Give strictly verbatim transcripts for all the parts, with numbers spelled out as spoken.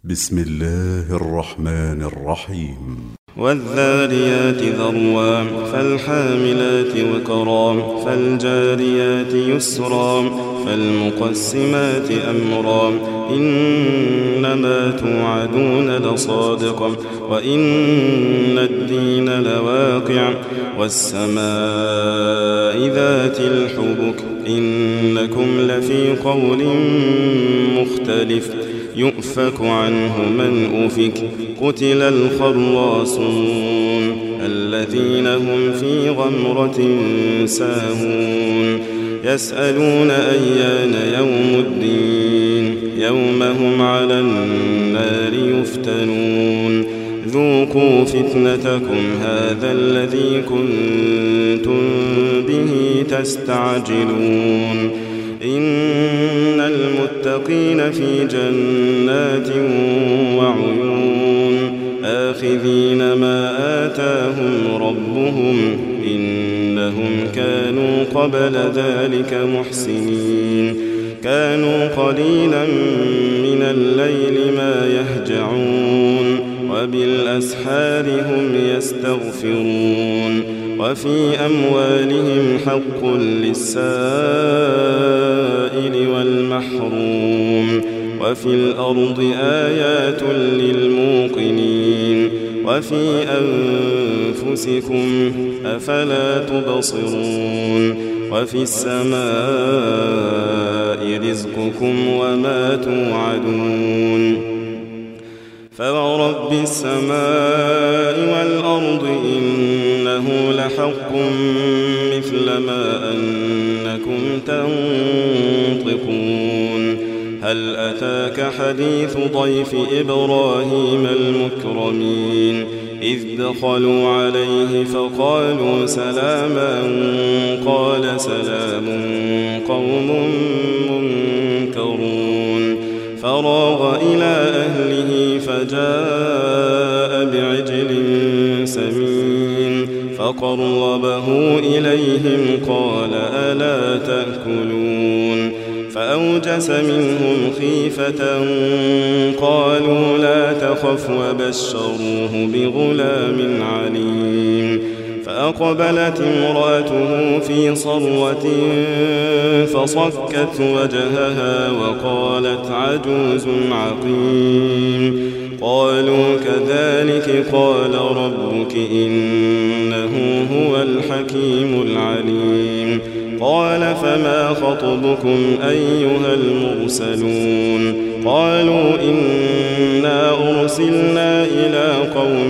بسم الله الرحمن الرحيم والذاريات ذروا فالحاملات وقرا فالجاريات يسرا فالمقسمات أمرا إنما توعدون لصادق وإن الدين لواقع والسماء ذات الحبك إنكم لفي قول مختلف يؤفك عنه من أفك قتل الخراصون الذين هم في غمرة ساهون يسألون أيان يوم الدين يوم هم على النار يفتنون ذوقوا فتنتكم هذا الذي كنتم به تستعجلون إن المتقين في جنات وعيون آخذين ما آتاهم ربهم إنهم كانوا قبل ذلك محسنين كانوا قليلا من الليل ما يهجعون وبالأسحار هم يستغفرون وفي أموالهم حق للسائل والمحروم وفي الأرض آيات للموقنين وفي أنفسكم أفلا تبصرون وفي السماء رزقكم وما توعدون فورب السماء والأرض إنه لحق مثل ما أنكم تنطقون هل أتاك حديث ضيف إبراهيم المكرمين إذ دخلوا عليه فقالوا سلاما قال سلام قوم منكرون فراغ إلى أهله فجاء بعجل سمين فقربه إليهم قال ألا تأكلون فأوجس منهم خيفة قالوا لا تخف وبشروه بغلام عليم فأقبلت امرأته في صرة فصكت وجهها وقالت عجوز عقيم قالوا كذلك قال ربك إنه هو الحكيم العليم قال فما خطبكم أيها المرسلون قالوا إنا أرسلنا إلى قوم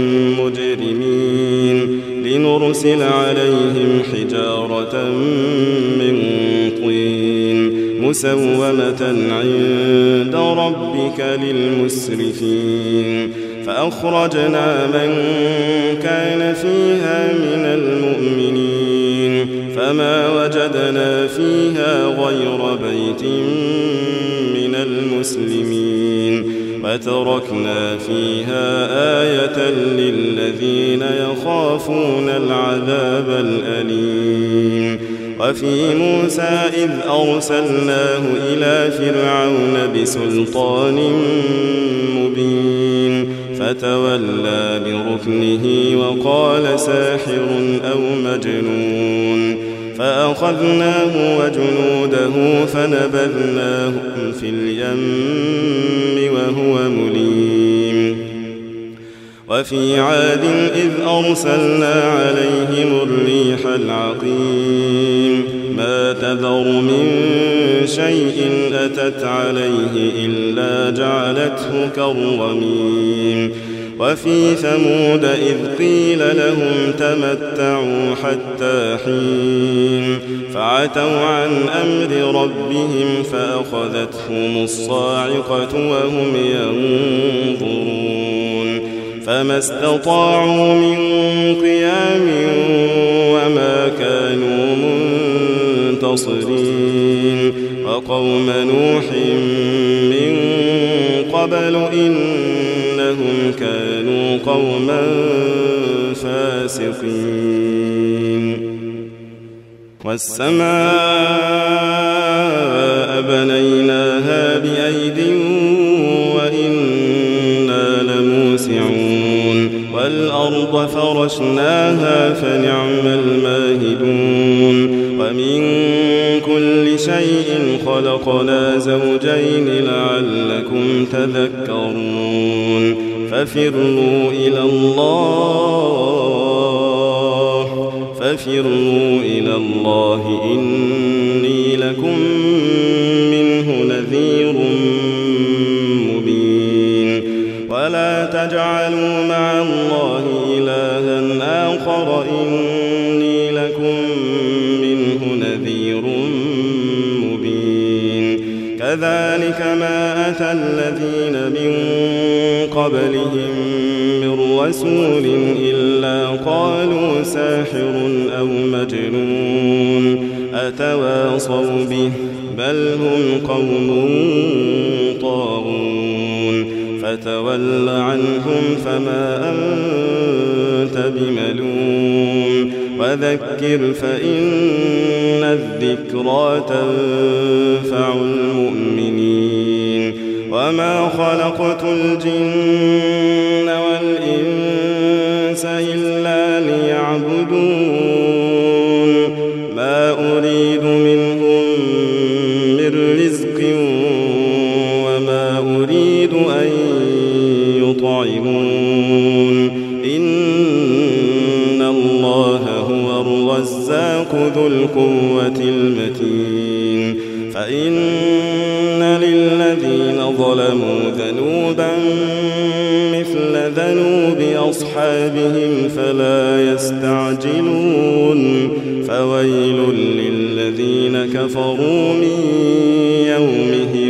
مجرمين لنرسل عليهم حجارة من طين مسومة عند ربك للمسرفين فأخرجنا من كان فيها من المؤمنين فما وجدنا فيها غير بيت من المسلمين وتركنا فيها آية للذين يخافون العذاب الأليم وفي موسى إذ أرسلناه إلى فرعون بسلطان مبين فتولى بركنه وقال ساحر أو مجنون فأخذناه وجنوده فنبذناهم في اليم وهو مليم وفي عاد إذ أرسلنا عليهم الريح العقيم ما تذر من شيء أتت عليه إلا جعلته كالرميم وفي ثمود إذ قيل لهم تمتعوا حتى حين فعتوا عن أمر ربهم فأخذتهم الصاعقة وهم ينظرون فما استطاعوا من قيام وما كانوا منتصرين وقوم نوح من قبل إنهم كانوا قوما فاسقين والسماء بنيناها بأيد وإنا والأرض فرشناها فنعم الماهدون ومن كل شيء خلقنا زوجين لعلكم تذكرون ففروا إلى الله ففروا إلى الله إني لكم منه نذير مبين ولا تجعلوا مع الله إلها آخر إني لكم منه نذير مبين كذلك ما أتى الذين من قبلهم من رسول إلا قالوا ساحر أو مجنون أتواصوا به بل هم قوم طاغون فتول عنهم فما أنت بملوم وذكر فإن الذكرى تنفع المؤمنين وما خلقت الجن والإنس إلا ليعبدون ما أريد منهم من رزق وما أريد أن يطعمون إن الله هو الرزاق ذو القوة المتين فإن للذين ظلموا ذنوبا مثل ذنوب أصحابهم فلا يستعجلون فويل للذين كفروا من يومهم